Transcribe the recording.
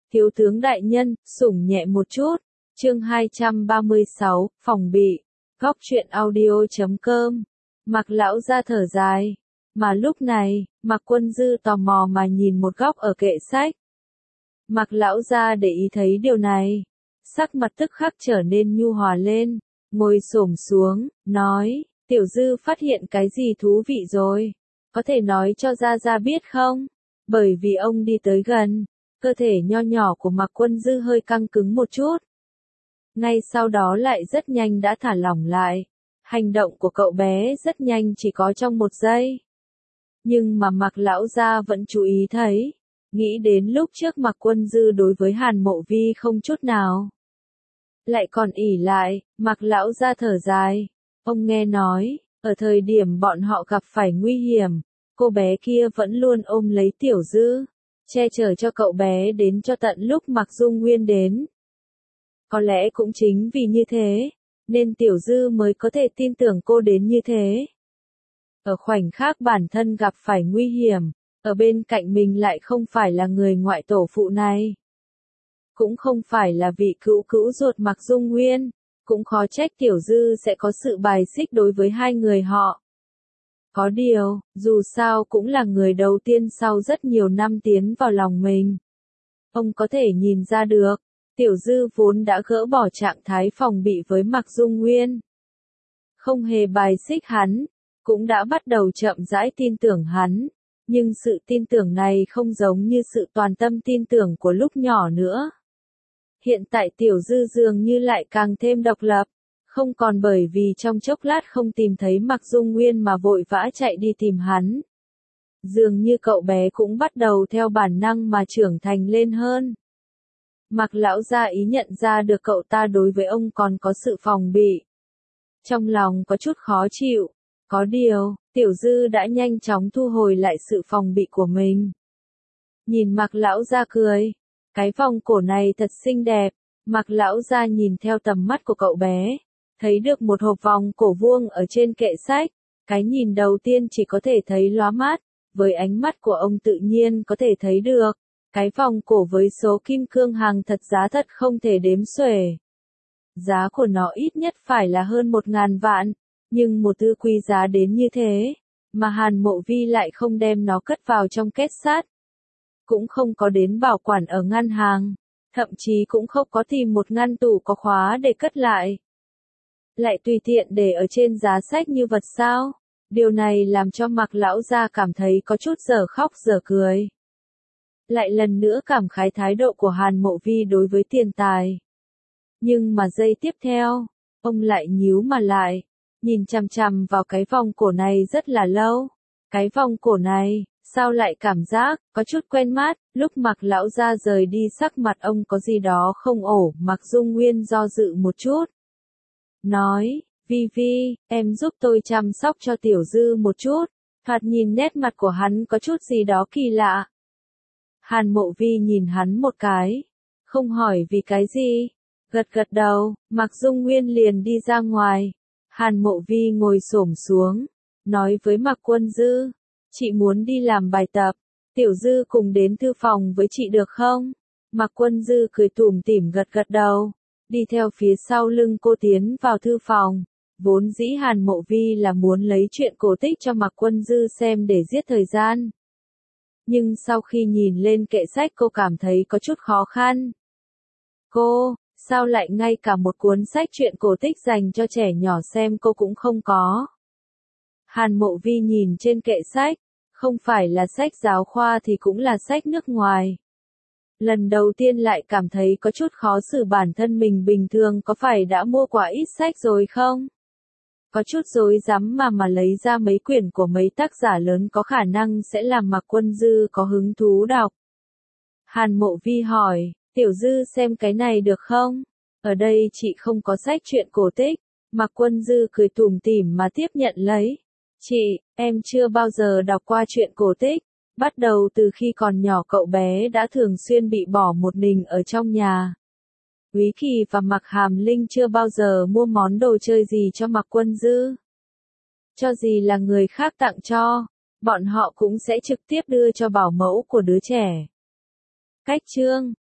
Thiếu tướng đại nhân, sủng nhẹ một chút. Chương 236, phòng bị. Góc truyện audio.com. Mạc lão ra thở dài. Mà lúc này, Mạc Quân Dư tò mò mà nhìn một góc ở kệ sách. Mạc lão ra để ý thấy điều này. Sắc mặt tức khắc trở nên nhu hòa lên. Ngồi xổm xuống, nói, Tiểu Dư phát hiện cái gì thú vị rồi? Có thể nói cho Gia biết không? Bởi vì ông đi tới gần, cơ thể nho nhỏ của Mạc Quân Dư hơi căng cứng một chút. Ngay sau đó lại rất nhanh đã thả lỏng lại. Hành động của cậu bé rất nhanh chỉ có trong một giây. Nhưng mà Mạc lão gia vẫn chú ý thấy. Nghĩ đến lúc trước Mạc Quân Dư đối với Hàn Mộ Vi không chút nào. Lại còn ỷ lại, Mạc lão gia thở dài. Ông nghe nói, ở thời điểm bọn họ gặp phải nguy hiểm, cô bé kia vẫn luôn ôm lấy Tiểu Dư, che chở cho cậu bé đến cho tận lúc Mạc Dung Nguyên đến. Có lẽ cũng chính vì như thế, nên Tiểu Dư mới có thể tin tưởng cô đến như thế. Ở khoảnh khắc bản thân gặp phải nguy hiểm, ở bên cạnh mình lại không phải là người ngoại tổ phụ này. Cũng không phải là vị cữu cữu ruột Mạc Dung Nguyên, cũng khó trách Tiểu Dư sẽ có sự bài xích đối với hai người họ. Có điều, dù sao cũng là người đầu tiên sau rất nhiều năm tiến vào lòng mình. Ông có thể nhìn ra được, Tiểu Dư vốn đã gỡ bỏ trạng thái phòng bị với Mạc Dung Nguyên. Không hề bài xích hắn, cũng đã bắt đầu chậm rãi tin tưởng hắn, nhưng sự tin tưởng này không giống như sự toàn tâm tin tưởng của lúc nhỏ nữa. Hiện tại Tiểu Dư dường như lại càng thêm độc lập, không còn bởi vì trong chốc lát không tìm thấy Mạc Dung Nguyên mà vội vã chạy đi tìm hắn. Dường như cậu bé cũng bắt đầu theo bản năng mà trưởng thành lên hơn. Mạc lão gia ý nhận ra được cậu ta đối với ông còn có sự phòng bị. Trong lòng có chút khó chịu, có điều, Tiểu Dư đã nhanh chóng thu hồi lại sự phòng bị của mình. Nhìn Mạc lão gia cười, cái vòng cổ này thật xinh đẹp. Mạc lão gia nhìn theo tầm mắt của cậu bé, thấy được một hộp vòng cổ vuông ở trên kệ sách. Cái nhìn đầu tiên chỉ có thể thấy lóa mắt, với ánh mắt của ông tự nhiên có thể thấy được. Cái vòng cổ với số kim cương hàng thật giá thật không thể đếm xuể. Giá của nó ít nhất phải là hơn 1.000 vạn, nhưng một thứ quý giá đến như thế, mà Hàn Mộ Vi lại không đem nó cất vào trong két sắt. Cũng không có đến bảo quản ở ngăn hàng, thậm chí cũng không có tìm một ngăn tủ có khóa để cất lại. Lại tùy tiện để ở trên giá sách như vật sao? Điều này làm cho Mạc lão gia cảm thấy có chút dở khóc dở cười. Lại lần nữa cảm khái thái độ của Hàn Mộ Vi đối với tiền tài. Nhưng mà giây tiếp theo, ông lại nhíu mà lại, nhìn chằm chằm vào cái vòng cổ này rất là lâu. Cái vòng cổ này, sao lại cảm giác có chút quen mắt? Lúc Mạc lão gia rời đi sắc mặt ông có gì đó không ổn. Mạc Dung Nguyên do dự một chút, nói, Vi Vi, em giúp tôi chăm sóc cho Tiểu Dư một chút. Thoạt nhìn nét mặt của hắn có chút gì đó kỳ lạ. Hàn Mộ Vi nhìn hắn một cái, không hỏi vì cái gì, gật gật đầu. Mạc Dung Nguyên liền đi ra ngoài. Hàn Mộ Vi ngồi xổm xuống, nói với Mạc Quân Dư, chị muốn đi làm bài tập, Tiểu Dư cùng đến thư phòng với chị được không? Mạc Quân Dư cười tủm tỉm gật gật đầu, đi theo phía sau lưng cô tiến vào thư phòng. Vốn dĩ Hàn Mộ Vi là muốn lấy chuyện cổ tích cho Mạc Quân Dư xem để giết thời gian. Nhưng sau khi nhìn lên kệ sách cô cảm thấy có chút khó khăn. Cô, sao lại ngay cả một cuốn sách truyện cổ tích dành cho trẻ nhỏ xem cô cũng không có? Hàn Mộ Vi nhìn trên kệ sách, không phải là sách giáo khoa thì cũng là sách nước ngoài. Lần đầu tiên lại cảm thấy có chút khó xử bản thân mình bình thường có phải đã mua quá ít sách rồi không? Có chút rối rắm mà lấy ra mấy quyển của mấy tác giả lớn có khả năng sẽ làm Mạc Quân Dư có hứng thú đọc. Hàn Mộ Vi hỏi, Tiểu Dư xem cái này được không? Ở đây chị không có sách truyện cổ tích. Mạc Quân Dư cười tủm tỉm mà tiếp nhận lấy. Chị, em chưa bao giờ đọc qua truyện cổ tích. Bắt đầu từ khi còn nhỏ cậu bé đã thường xuyên bị bỏ một mình ở trong nhà. Quý Kỳ và Mạc Hàm Linh chưa bao giờ mua món đồ chơi gì cho Mạc Quân Dư. Cho gì là người khác tặng cho, bọn họ cũng sẽ trực tiếp đưa cho bảo mẫu của đứa trẻ. Cách chương